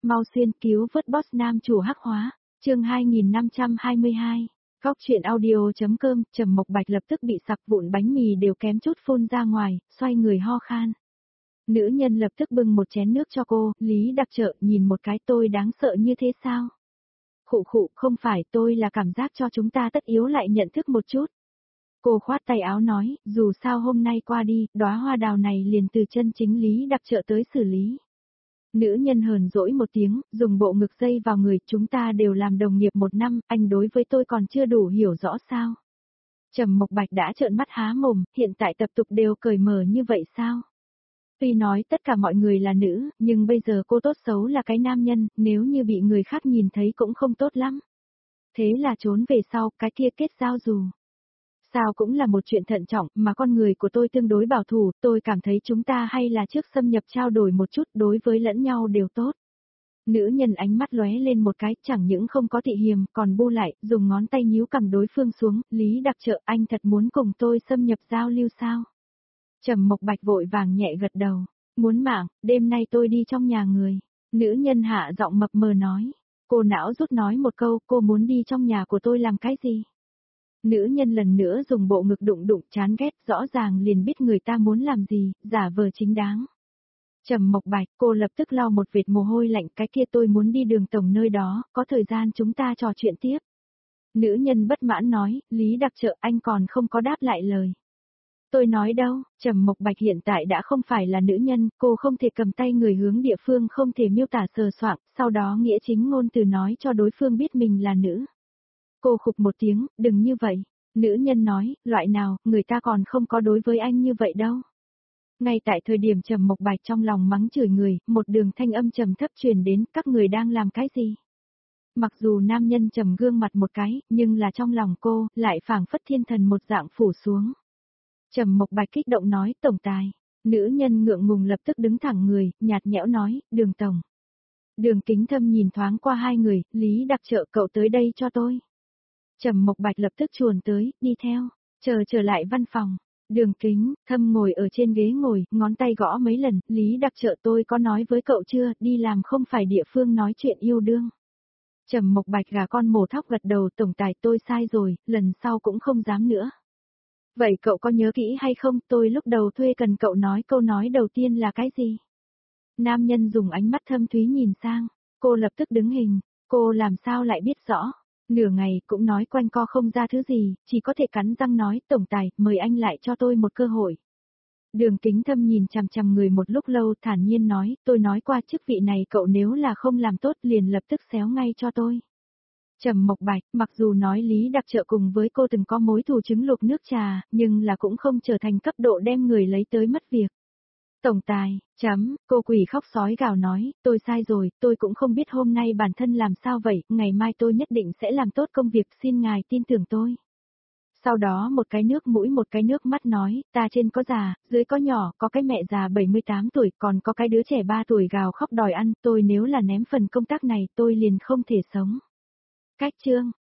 mau xuyên cứu vớt boss nam chủ hắc hóa, chương 2522. Góc chuyện audio.com, Trầm Mộc Bạch lập tức bị sặc vụn bánh mì đều kém chút phun ra ngoài, xoay người ho khan. Nữ nhân lập tức bưng một chén nước cho cô, Lý Đặc Trợ nhìn một cái tôi đáng sợ như thế sao? Khụ khụ, không phải, tôi là cảm giác cho chúng ta tất yếu lại nhận thức một chút. Cô khoát tay áo nói, dù sao hôm nay qua đi, đóa hoa đào này liền từ chân chính Lý Đặc Trợ tới xử lý. Nữ nhân hờn dỗi một tiếng, dùng bộ ngực dây vào người, chúng ta đều làm đồng nghiệp 1 năm, anh đối với tôi còn chưa đủ hiểu rõ sao. Trầm Mộc Bạch đã trợn mắt há mồm, hiện tại tập tục đều cởi mở như vậy sao? Tuy nói tất cả mọi người là nữ, nhưng bây giờ cô tốt xấu là cái nam nhân, nếu như bị người khác nhìn thấy cũng không tốt lắm. Thế là trốn về sau, cái kia kết giao dù. Sao cũng là một chuyện thận trọng, mà con người của tôi tương đối bảo thủ, tôi cảm thấy chúng ta hay là trước xâm nhập trao đổi một chút, đối với lẫn nhau đều tốt. Nữ nhân ánh mắt lóe lên một cái, chẳng những không có thị hiềm, còn bu lại, dùng ngón tay nhíu cằm đối phương xuống, Lý Đặc Trợ, anh thật muốn cùng tôi xâm nhập giao lưu sao? Trầm Mộc Bạch vội vàng nhẹ gật đầu, muốn mạng, đêm nay tôi đi trong nhà người. Nữ nhân hạ giọng mập mờ nói, cô não rút nói một câu, cô muốn đi trong nhà của tôi làm cái gì? Nữ nhân lần nữa dùng bộ ngực đụng đụng chán ghét, rõ ràng liền biết người ta muốn làm gì, giả vờ chính đáng. Trầm Mộc Bạch, cô lập tức lau một vệt mồ hôi lạnh, cái kia tôi muốn đi đường tổng nơi đó, có thời gian chúng ta trò chuyện tiếp. Nữ nhân bất mãn nói, Lý Đặc Trợ, anh còn không có đáp lại lời. Tôi nói đâu, Trầm Mộc Bạch hiện tại đã không phải là nữ nhân, cô không thể cầm tay người hướng địa phương không thể miêu tả sờ soạng, sau đó nghĩa chính ngôn từ nói cho đối phương biết mình là nữ. Cô khục một tiếng, đừng như vậy. Nữ nhân nói, loại nào, người ta còn không có đối với anh như vậy đâu. Ngay tại thời điểm Trầm Mộc Bạch trong lòng mắng chửi người, một đường thanh âm trầm thấp truyền đến, các người đang làm cái gì? Mặc dù nam nhân trầm gương mặt một cái, nhưng là trong lòng cô, lại phảng phất thiên thần một dạng phủ xuống. Trầm Mộc Bạch kích động nói, tổng tài. Nữ nhân ngượng ngùng lập tức đứng thẳng người, nhạt nhẽo nói, Đường tổng. Đường Kính Thâm nhìn thoáng qua hai người, Lý Đặc Trợ, cậu tới đây cho tôi. Trầm Mộc Bạch lập tức chuồn tới, đi theo, trở lại văn phòng. Đường Kính Thâm ngồi ở trên ghế ngồi, ngón tay gõ mấy lần, Lý Đặc Trợ, tôi có nói với cậu chưa, đi làm không phải địa phương nói chuyện yêu đương. Trầm Mộc Bạch gà con mổ thóc gật đầu, tổng tài, tôi sai rồi, lần sau cũng không dám nữa. Vậy cậu có nhớ kỹ hay không, tôi lúc đầu thuê cần cậu nói câu nói đầu tiên là cái gì? Nam nhân dùng ánh mắt thâm thúy nhìn sang, cô lập tức đứng hình, cô làm sao lại biết rõ? Nửa ngày cũng nói quanh co không ra thứ gì, chỉ có thể cắn răng nói, tổng tài, mời anh lại cho tôi một cơ hội. Đường Kính Thâm nhìn chằm chằm người một lúc lâu, thản nhiên nói, tôi nói qua chức vị này cậu nếu là không làm tốt liền lập tức xéo ngay cho tôi. Trầm Mộc Bạch, mặc dù nói Lý Đặc Trợ cùng với cô từng có mối thù trứng luộc nước trà, nhưng là cũng không trở thành cấp độ đem người lấy tới mất việc. Tổng tài, cô quỷ khóc sói gào nói, tôi sai rồi, tôi cũng không biết hôm nay bản thân làm sao vậy, ngày mai tôi nhất định sẽ làm tốt công việc, xin ngài tin tưởng tôi. Sau đó một cái nước mũi một cái nước mắt nói, ta trên có già, dưới có nhỏ, có cái mẹ già 78 tuổi, còn có cái đứa trẻ 3 tuổi gào khóc đòi ăn, tôi nếu là ném phần công tác này tôi liền không thể sống. Cách chương,